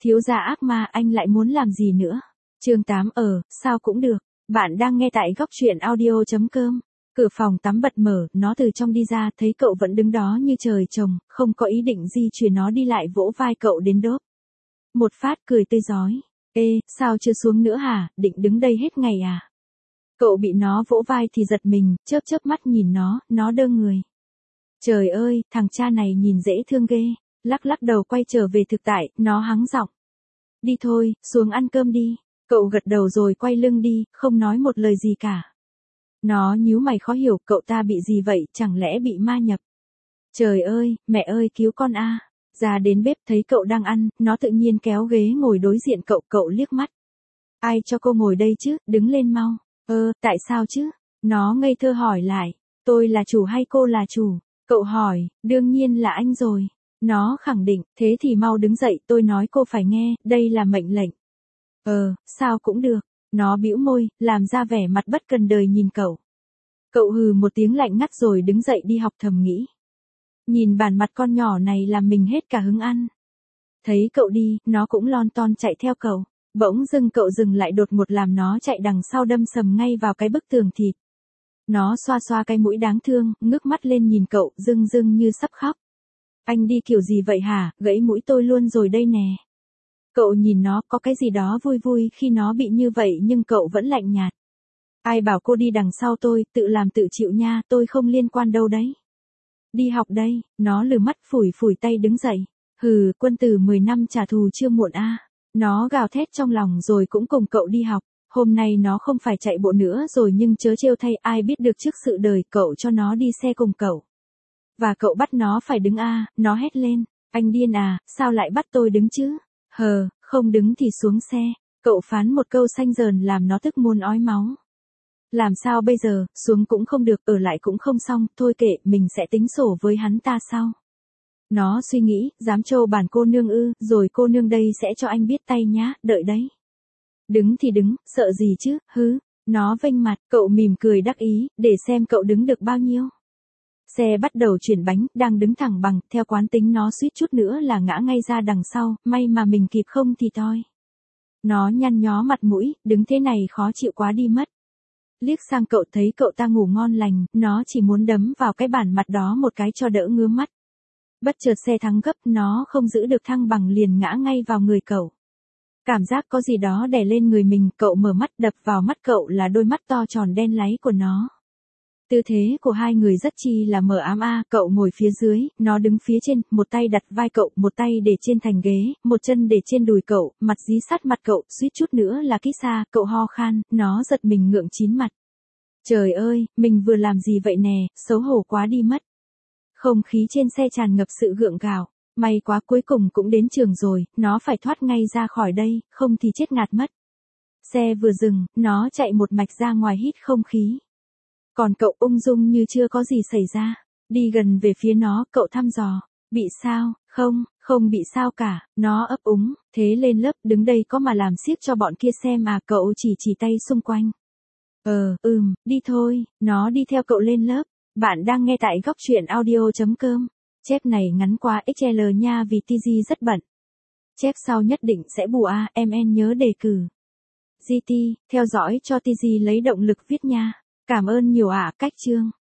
Thiếu gia ác ma, anh lại muốn làm gì nữa? Chương 8 sao cũng được. Bạn đang nghe tại góc truyện audio.com. Cửa phòng tắm bật mở, nó từ trong đi ra, thấy cậu vẫn đứng đó như trời trồng, không có ý định di chuyển, nó đi lại vỗ vai cậu đến đốp. Một phát cười tươi rói. Ê, sao chưa xuống nữa hả, định đứng đây hết ngày à? Cậu bị nó vỗ vai thì giật mình, chớp chớp mắt nhìn nó đơ người. Trời ơi, thằng cha này nhìn dễ thương ghê. Lắc lắc đầu quay trở về thực tại, nó hắng giọng. Đi thôi, xuống ăn cơm đi. Cậu gật đầu rồi quay lưng đi, không nói một lời gì cả. Nó nhíu mày khó hiểu, cậu ta bị gì vậy, chẳng lẽ bị ma nhập? Trời ơi, mẹ ơi cứu con a. Ra đến bếp thấy cậu đang ăn, nó tự nhiên kéo ghế ngồi đối diện cậu liếc mắt. Ai cho cô ngồi đây chứ, đứng lên mau. Tại sao chứ? Nó ngây thơ hỏi lại. Tôi là chủ hay cô là chủ? Cậu hỏi, đương nhiên là anh rồi. Nó khẳng định, thế thì mau đứng dậy, tôi nói cô phải nghe, đây là mệnh lệnh. Sao cũng được. Nó bĩu môi, làm ra vẻ mặt bất cần đời nhìn cậu. Cậu hừ một tiếng lạnh ngắt rồi đứng dậy đi học, thầm nghĩ. Nhìn bản mặt con nhỏ này làm mình hết cả hứng ăn. Thấy cậu đi, nó cũng lon ton chạy theo cậu. Bỗng dưng cậu dừng lại đột ngột làm nó chạy đằng sau đâm sầm ngay vào cái bức tường thịt. Nó xoa xoa cái mũi đáng thương, ngước mắt lên nhìn cậu, rưng như sắp khóc. Anh đi kiểu gì vậy hả, gãy mũi tôi luôn rồi đây nè. Cậu nhìn nó, có cái gì đó vui vui khi nó bị như vậy nhưng cậu vẫn lạnh nhạt. Ai bảo cô đi đằng sau tôi, tự làm tự chịu nha, tôi không liên quan đâu đấy. Đi học đây, nó lừ mắt phủi tay đứng dậy. Hừ, quân tử 10 năm trả thù chưa muộn a. Nó gào thét trong lòng rồi cũng cùng cậu đi học. Hôm nay nó không phải chạy bộ nữa rồi nhưng chớ trêu thay, ai biết được trước sự đời, cậu cho nó đi xe cùng cậu. Và cậu bắt nó phải đứng a, nó hét lên. Anh điên à, sao lại bắt tôi đứng chứ? Không đứng thì xuống xe. Cậu phán một câu xanh dờn làm nó tức muốn ói máu. Làm sao bây giờ, xuống cũng không được, ở lại cũng không xong, thôi kệ, mình sẽ tính sổ với hắn ta sau. Nó suy nghĩ, dám trêu bản cô nương ư, rồi cô nương đây sẽ cho anh biết tay nhá, đợi đấy. Đứng thì đứng, sợ gì chứ, Nó vênh mặt, cậu mỉm cười đắc ý, để xem cậu đứng được bao nhiêu. Xe bắt đầu chuyển bánh, đang đứng thẳng bằng, theo quán tính nó suýt chút nữa là ngã ngay ra đằng sau, may mà mình kịp không thì toi. Nó nhăn nhó mặt mũi, đứng thế này khó chịu quá đi mất. Liếc sang cậu thấy cậu ta ngủ ngon lành, nó chỉ muốn đấm vào cái bản mặt đó một cái cho đỡ ngứa mắt. Bất chợt xe thắng gấp, nó không giữ được thăng bằng liền ngã ngay vào người cậu. Cảm giác có gì đó đè lên người mình, cậu mở mắt, đập vào mắt cậu là đôi mắt to tròn đen láy của nó. Tư thế của hai người rất chi là mờ ám a, cậu ngồi phía dưới, nó đứng phía trên, một tay đặt vai cậu, một tay để trên thành ghế, một chân để trên đùi cậu, mặt dí sát mặt cậu, suýt chút nữa là kít xa, cậu ho khan, nó giật mình ngượng chín mặt. Trời ơi, mình vừa làm gì vậy nè, xấu hổ quá đi mất. Không khí trên xe tràn ngập sự gượng gạo, may quá cuối cùng cũng đến trường rồi, nó phải thoát ngay ra khỏi đây, không thì chết ngạt mất. Xe vừa dừng, nó chạy một mạch ra ngoài hít không khí. Còn cậu ung dung như chưa có gì xảy ra, đi gần về phía nó, cậu thăm dò, bị sao, không bị sao cả, nó ấp úng, thế lên lớp, đứng đây có mà làm xiếc cho bọn kia xem à, cậu chỉ tay xung quanh. Đi thôi, nó đi theo cậu lên lớp, bạn đang nghe tại góc truyện audio.com, chép này ngắn quá XL nha vì TG rất bận. Chép sau nhất định sẽ bù a, MN nhớ đề cử. GT, theo dõi cho TG lấy động lực viết nha. Cảm ơn nhiều ạ, cách chương.